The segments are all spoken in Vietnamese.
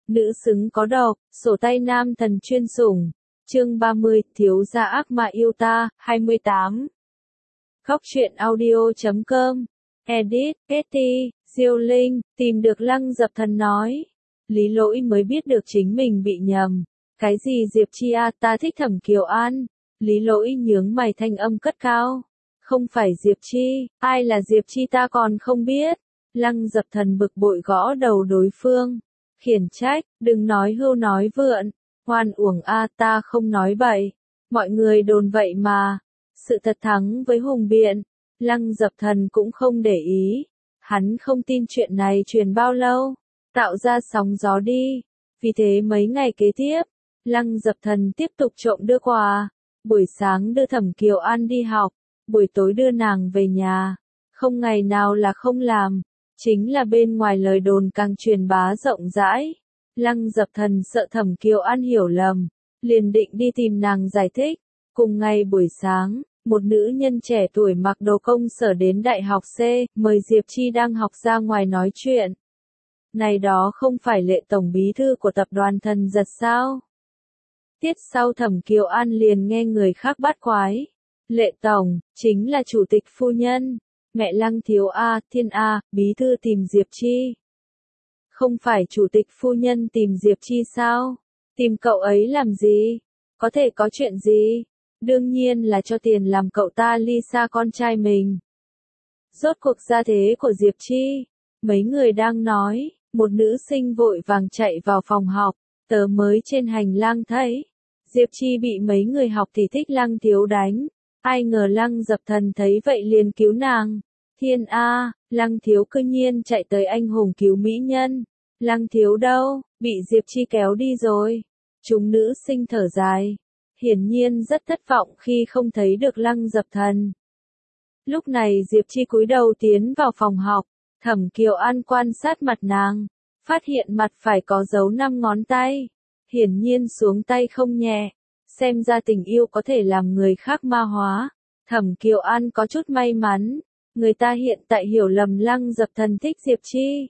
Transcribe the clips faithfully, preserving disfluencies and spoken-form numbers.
Nữ xứng có độc, sổ tay nam thần chuyên sủng. Chương ba mươi, thiếu gia ác mà yêu ta, hai mươi tám. Khóc chuyện audio chấm com. Edit, Katie, Diêu Linh, tìm được Lăng Dập Thần nói. Lý Lỗi mới biết được chính mình bị nhầm. Cái gì Diệp Chi à, ta thích Thẩm Kiều An. Lý Lỗi nhướng mày thanh âm cất cao. Không phải Diệp Chi, ai là Diệp Chi ta còn không biết. Lăng Dập Thần bực bội gõ đầu đối phương. Khiển trách, đừng nói hưu nói vượn. Hoan uổng a, ta không nói bậy. Mọi người đồn vậy mà. Sự thật thắng với hùng biện. Lăng Dập Thần cũng không để ý. Hắn không tin chuyện này truyền bao lâu. Tạo ra sóng gió đi. Vì thế mấy ngày kế tiếp, Lăng Dập Thần tiếp tục trộm đưa quà. Buổi sáng đưa Thẩm Kiều An đi học. Buổi tối đưa nàng về nhà. Không ngày nào là không làm. Chính là bên ngoài lời đồn càng truyền bá rộng rãi. Lăng Dập Thần sợ Thẩm Kiều An hiểu lầm. Liền định đi tìm nàng giải thích. Cùng ngày buổi sáng, một nữ nhân trẻ tuổi mặc đồ công sở đến đại học C, mời Diệp Chi đang học ra ngoài nói chuyện. Này đó không phải Lệ tổng bí thư của tập đoàn Thần Giật sao? Tiết sau Thẩm Kiều An liền nghe người khác bắt quái. Lệ tổng, chính là chủ tịch phu nhân. Mẹ Lăng thiếu A, thiên A, bí thư tìm Diệp Chi. Không phải chủ tịch phu nhân tìm Diệp Chi sao? Tìm cậu ấy làm gì? Có thể có chuyện gì? Đương nhiên là cho tiền làm cậu ta ly xa con trai mình. Rốt cuộc gia thế của Diệp Chi. Mấy người đang nói, một nữ sinh vội vàng chạy vào phòng học, tớ mới trên hành lang thấy. Diệp Chi bị mấy người học thì thích Lăng thiếu đánh. Ai ngờ Lăng Dập Thần thấy vậy liền cứu nàng. Thiên A, Lăng thiếu cư nhiên chạy tới anh hùng cứu mỹ nhân. Lăng thiếu đâu, bị Diệp Chi kéo đi rồi. Chúng nữ sinh thở dài. Hiển nhiên rất thất vọng khi không thấy được Lăng Dập Thần. Lúc này Diệp Chi cúi đầu tiến vào phòng học. Thẩm Kiều An quan sát mặt nàng. Phát hiện mặt phải có dấu năm ngón tay. Hiển nhiên xuống tay không nhẹ. Xem ra tình yêu có thể làm người khác ma hóa. Thẩm Kiều An có chút may mắn. Người ta hiện tại hiểu lầm Lăng Dập Thần thích Diệp Chi.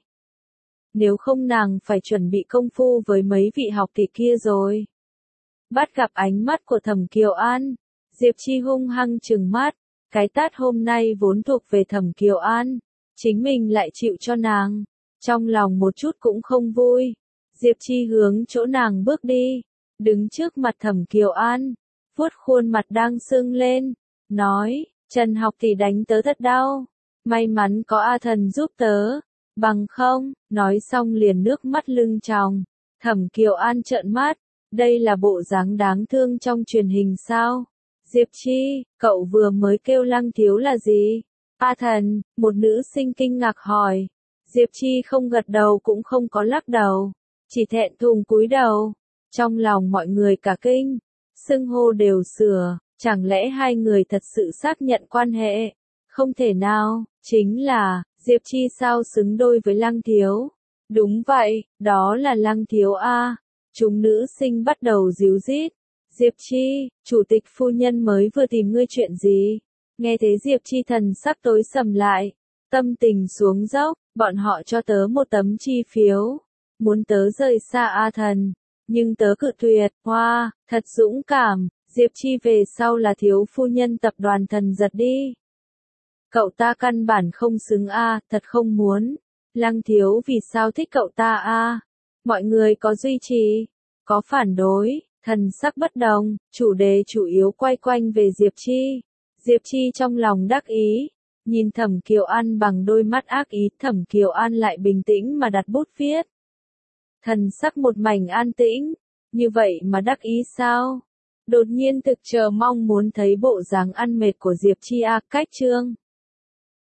Nếu không nàng phải chuẩn bị công phu với mấy vị học tỷ kia rồi. Bắt gặp ánh mắt của Thẩm Kiều An. Diệp Chi hung hăng trừng mắt. Cái tát hôm nay vốn thuộc về Thẩm Kiều An. Chính mình lại chịu cho nàng. Trong lòng một chút cũng không vui. Diệp Chi hướng chỗ nàng bước đi. Đứng trước mặt Thẩm Kiều An. Vuốt khuôn mặt đang sưng lên. Nói, Trần học thì đánh tớ thật đau. May mắn có A Thần giúp tớ. Bằng không, nói xong liền nước mắt lưng tròng. Thẩm Kiều An trợn mắt. Đây là bộ dáng đáng thương trong truyền hình sao? Diệp Chi, cậu vừa mới kêu Lăng thiếu là gì? A Thần, một nữ sinh kinh ngạc hỏi. Diệp Chi không gật đầu cũng không có lắc đầu. Chỉ thẹn thùng cúi đầu. Trong lòng mọi người cả kinh. Xưng hô đều sửa. Chẳng lẽ hai người thật sự xác nhận quan hệ? Không thể nào, chính là, Diệp Chi sao xứng đôi với Lăng thiếu? Đúng vậy, đó là Lăng thiếu A. Chúng nữ sinh bắt đầu díu dít. Diệp Chi, chủ tịch phu nhân mới vừa tìm ngươi chuyện gì? Nghe thế Diệp Chi thần sắc tối sầm lại. Tâm tình xuống dốc, bọn họ cho tớ một tấm chi phiếu. Muốn tớ rời xa A Thần. Nhưng tớ cự tuyệt, hoa, wow, thật dũng cảm. Diệp Chi về sau là thiếu phu nhân tập đoàn Thần Giật đi. Cậu ta căn bản không xứng A, thật không muốn. Lăng thiếu vì sao thích cậu ta A? Mọi người có duy trì, có phản đối, thần sắc bất đồng, chủ đề chủ yếu quay quanh về Diệp Chi. Diệp Chi trong lòng đắc ý, nhìn Thẩm Kiều An bằng đôi mắt ác ý, Thẩm Kiều An lại bình tĩnh mà đặt bút viết. Thần sắc một mảnh an tĩnh, như vậy mà đắc ý sao? Đột nhiên thực chờ mong muốn thấy bộ dáng ăn mệt của Diệp Chi A, cách chương.